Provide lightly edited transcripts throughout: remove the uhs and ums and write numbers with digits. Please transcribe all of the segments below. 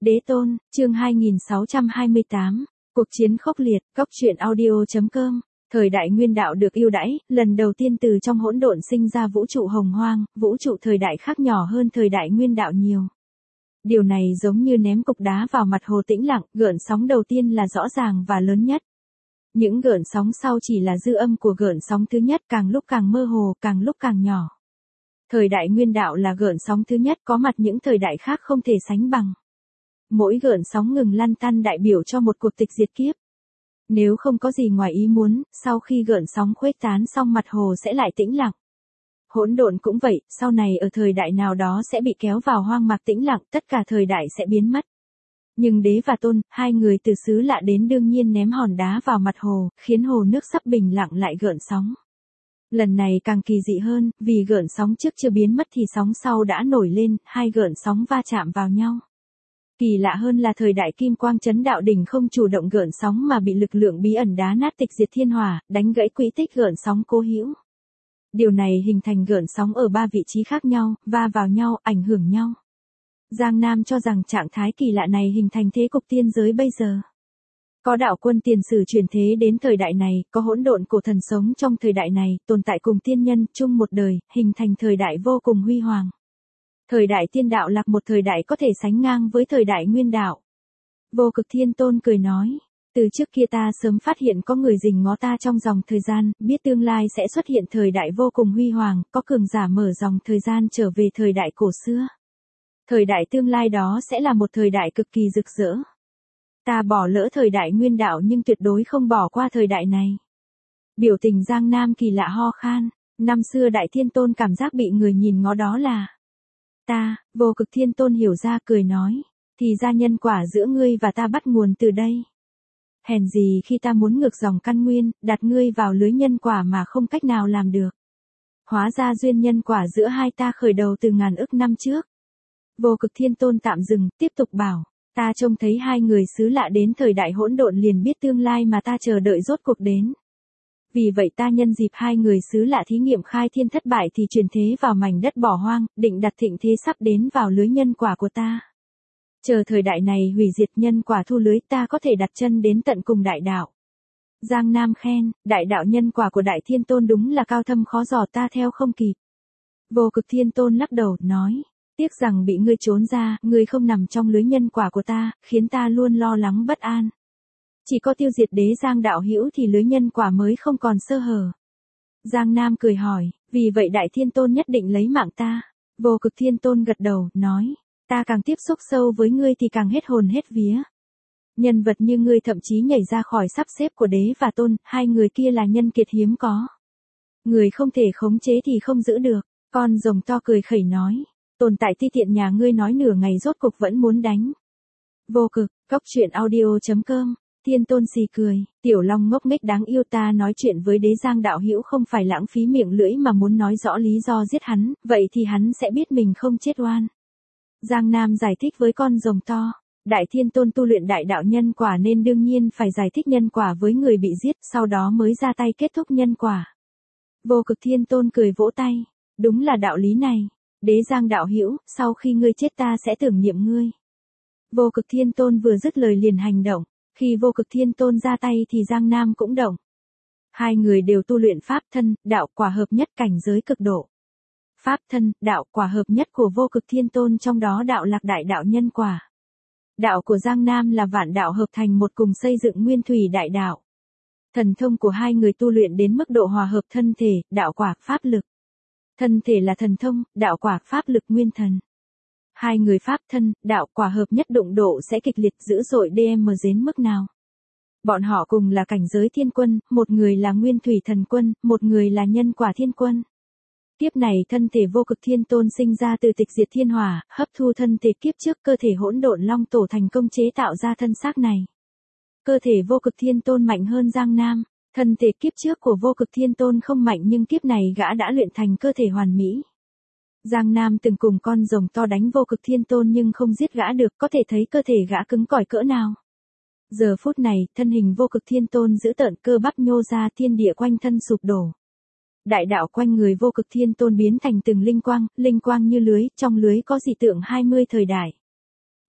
Đế tôn, chương 2628, cuộc chiến khốc liệt, Cốc truyện audio.com. Thời đại nguyên đạo được ưu đãi, lần đầu tiên từ trong hỗn độn sinh ra vũ trụ hồng hoang, vũ trụ thời đại khác nhỏ hơn thời đại nguyên đạo nhiều. Điều này giống như ném cục đá vào mặt hồ tĩnh lặng, gợn sóng đầu tiên là rõ ràng và lớn nhất. Những gợn sóng sau chỉ là dư âm của gợn sóng thứ nhất, càng lúc càng mơ hồ, càng lúc càng nhỏ. Thời đại nguyên đạo là gợn sóng thứ nhất, có mặt những thời đại khác không thể sánh bằng. Mỗi gợn sóng ngừng lăn tăn đại biểu cho một cuộc tịch diệt kiếp. Nếu không có gì ngoài ý muốn, sau khi gợn sóng khuếch tán xong mặt hồ sẽ lại tĩnh lặng. Hỗn độn cũng vậy, sau này ở thời đại nào đó sẽ bị kéo vào hoang mạc tĩnh lặng, tất cả thời đại sẽ biến mất. Nhưng đế và tôn, hai người từ xứ lạ đến đương nhiên ném hòn đá vào mặt hồ, khiến hồ nước sắp bình lặng lại gợn sóng. Lần này càng kỳ dị hơn, vì gợn sóng trước chưa biến mất thì sóng sau đã nổi lên, hai gợn sóng va chạm vào nhau. Kỳ lạ hơn là thời đại kim quang chấn đạo đỉnh không chủ động gợn sóng mà bị lực lượng bí ẩn đá nát tịch diệt thiên hỏa, đánh gãy quỹ tích gợn sóng cố hữu. Điều này hình thành gợn sóng ở ba vị trí khác nhau, va vào nhau, ảnh hưởng nhau. Giang Nam cho rằng trạng thái kỳ lạ này hình thành thế cục tiên giới bây giờ. Có đạo quân tiền sử truyền thế đến thời đại này, có hỗn độn cổ thần sống trong thời đại này, tồn tại cùng tiên nhân, chung một đời, hình thành thời đại vô cùng huy hoàng. Thời đại tiên đạo là một thời đại có thể sánh ngang với thời đại nguyên đạo. Vô Cực Thiên Tôn cười nói, từ trước kia ta sớm phát hiện có người rình ngó ta trong dòng thời gian, biết tương lai sẽ xuất hiện thời đại vô cùng huy hoàng, có cường giả mở dòng thời gian trở về thời đại cổ xưa. Thời đại tương lai đó sẽ là một thời đại cực kỳ rực rỡ. Ta bỏ lỡ thời đại nguyên đạo nhưng tuyệt đối không bỏ qua thời đại này. Biểu tình Giang Nam kỳ lạ ho khan, năm xưa Đại Thiên Tôn cảm giác bị người nhìn ngó đó là ta. Vô Cực Thiên Tôn hiểu ra cười nói, thì ra nhân quả giữa ngươi và ta bắt nguồn từ đây. Hèn gì khi ta muốn ngược dòng căn nguyên, đặt ngươi vào lưới nhân quả mà không cách nào làm được. Hóa ra duyên nhân quả giữa hai ta khởi đầu từ ngàn ức năm trước. Vô Cực Thiên Tôn tạm dừng, tiếp tục bảo, ta trông thấy hai người xứ lạ đến thời đại hỗn độn liền biết tương lai mà ta chờ đợi rốt cuộc đến. Vì vậy ta nhân dịp hai người xứ lạ thí nghiệm khai thiên thất bại thì truyền thế vào mảnh đất bỏ hoang, định đặt thịnh thế sắp đến vào lưới nhân quả của ta. Chờ thời đại này hủy diệt nhân quả thu lưới ta có thể đặt chân đến tận cùng đại đạo. Giang Nam khen, đại đạo nhân quả của Đại Thiên Tôn đúng là cao thâm khó dò, ta theo không kịp. Vô Cực Thiên Tôn lắc đầu, nói, tiếc rằng bị ngươi trốn ra, ngươi không nằm trong lưới nhân quả của ta, khiến ta luôn lo lắng bất an. Chỉ có tiêu diệt đế Giang đạo hữu thì lưới nhân quả mới không còn sơ hở. Giang Nam cười hỏi, vì vậy Đại Thiên Tôn nhất định lấy mạng ta. Vô Cực Thiên Tôn gật đầu, nói, ta càng tiếp xúc sâu với ngươi thì càng hết hồn hết vía. Nhân vật như ngươi thậm chí nhảy ra khỏi sắp xếp của đế và tôn, hai người kia là nhân kiệt hiếm có. Người không thể khống chế thì không giữ được. Con rồng to cười khẩy nói, tồn tại ti tiện nhà ngươi nói nửa ngày rốt cục vẫn muốn đánh. Vô Cực, Cốc truyện audio.com. Thiên Tôn xì cười, tiểu long ngốc nghếch đáng yêu, ta nói chuyện với đế Giang đạo hữu không phải lãng phí miệng lưỡi mà muốn nói rõ lý do giết hắn, vậy thì hắn sẽ biết mình không chết oan. Giang Nam giải thích với con rồng to, Đại Thiên Tôn tu luyện đại đạo nhân quả nên đương nhiên phải giải thích nhân quả với người bị giết, sau đó mới ra tay kết thúc nhân quả. Vô Cực Thiên Tôn cười vỗ tay, đúng là đạo lý này. Đế Giang đạo hữu, sau khi ngươi chết ta sẽ tưởng niệm ngươi. Vô Cực Thiên Tôn vừa dứt lời liền hành động. Khi Vô Cực Thiên Tôn ra tay thì Giang Nam cũng động. Hai người đều tu luyện pháp thân, đạo quả hợp nhất cảnh giới cực độ. Pháp thân, đạo quả hợp nhất của Vô Cực Thiên Tôn trong đó đạo lạc đại đạo nhân quả. Đạo của Giang Nam là vạn đạo hợp thành một cùng xây dựng nguyên thủy đại đạo. Thần thông của hai người tu luyện đến mức độ hòa hợp thân thể, đạo quả, pháp lực. Thân thể là thần thông, đạo quả, pháp lực nguyên thần. Hai người pháp thân, đạo quả hợp nhất đụng độ sẽ kịch liệt dữ dội DM đến mức nào. Bọn họ cùng là cảnh giới thiên quân, một người là nguyên thủy thần quân, một người là nhân quả thiên quân. Kiếp này thân thể Vô Cực Thiên Tôn sinh ra từ tịch diệt thiên hỏa, hấp thu thân thể kiếp trước cơ thể hỗn độn long tổ thành công chế tạo ra thân xác này. Cơ thể Vô Cực Thiên Tôn mạnh hơn Giang Nam, thân thể kiếp trước của Vô Cực Thiên Tôn không mạnh nhưng kiếp này gã đã luyện thành cơ thể hoàn mỹ. Giang Nam từng cùng con rồng to đánh Vô Cực Thiên Tôn nhưng không giết gã được, có thể thấy cơ thể gã cứng cỏi cỡ nào. Giờ phút này, thân hình Vô Cực Thiên Tôn giữ tợn, cơ bắp nhô ra, thiên địa quanh thân sụp đổ. Đại đạo quanh người Vô Cực Thiên Tôn biến thành từng linh quang như lưới, trong lưới có dị tượng 20 thời đại.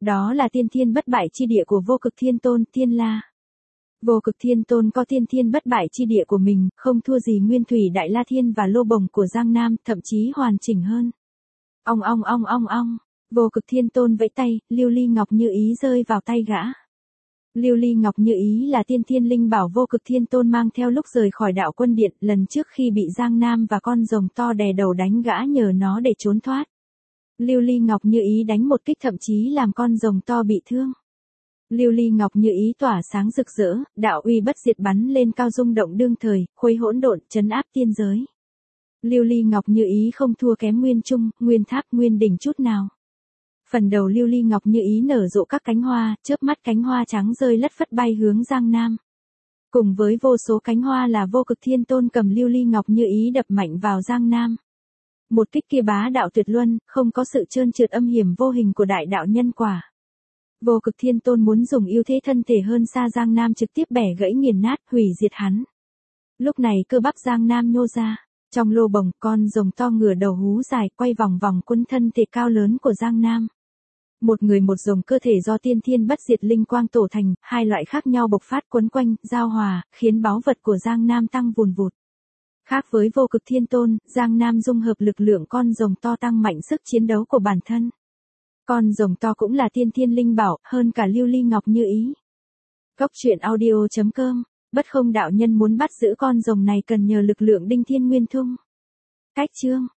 Đó là tiên thiên bất bại chi địa của Vô Cực Thiên Tôn, Thiên La. Vô Cực Thiên Tôn có tiên thiên bất bại chi địa của mình, không thua gì Nguyên Thủy Đại La Thiên và Lô Bồng của Giang Nam, thậm chí hoàn chỉnh hơn. Ong ong ong ong ong, Vô Cực Thiên Tôn vẫy tay, lưu ly ngọc như ý rơi vào tay gã. Lưu ly ngọc như ý là tiên thiên linh bảo Vô Cực Thiên Tôn mang theo lúc rời khỏi đạo quân điện, lần trước khi bị Giang Nam và con rồng to đè đầu đánh gã nhờ nó để trốn thoát. Lưu ly ngọc như ý đánh một kích thậm chí làm con rồng to bị thương. Lưu ly ngọc như ý tỏa sáng rực rỡ, đạo uy bất diệt bắn lên cao rung động đương thời, khuấy hỗn độn, trấn áp tiên giới. Lưu ly ngọc như ý không thua kém Nguyên Trung, Nguyên Tháp, Nguyên Đỉnh chút nào. Phần đầu lưu ly ngọc như ý nở rộ các cánh hoa, chớp mắt cánh hoa trắng rơi lất phất bay hướng Giang Nam. Cùng với vô số cánh hoa là Vô Cực Thiên Tôn cầm lưu ly ngọc như ý đập mạnh vào Giang Nam. Một kích kia bá đạo tuyệt luân, không có sự trơn trượt âm hiểm vô hình của đại đạo nhân quả. Vô Cực Thiên Tôn muốn dùng ưu thế thân thể hơn xa Giang Nam trực tiếp bẻ gãy nghiền nát, hủy diệt hắn. Lúc này cơ bắp Giang Nam nhô ra, trong lô bồng con rồng to ngửa đầu hú dài quay vòng vòng quấn thân thể cao lớn của Giang Nam. Một người một rồng cơ thể do tiên thiên bất diệt linh quang tổ thành, hai loại khác nhau bộc phát quấn quanh, giao hòa, khiến báu vật của Giang Nam tăng vùn vụt. Khác với Vô Cực Thiên Tôn, Giang Nam dung hợp lực lượng con rồng to tăng mạnh sức chiến đấu của bản thân. Con rồng to cũng là tiên thiên linh bảo, hơn cả lưu ly ngọc như ý. Góc truyện audio.com, Bất Không đạo nhân muốn bắt giữ con rồng này cần nhờ lực lượng Đinh Thiên Nguyên Thung. Cách chương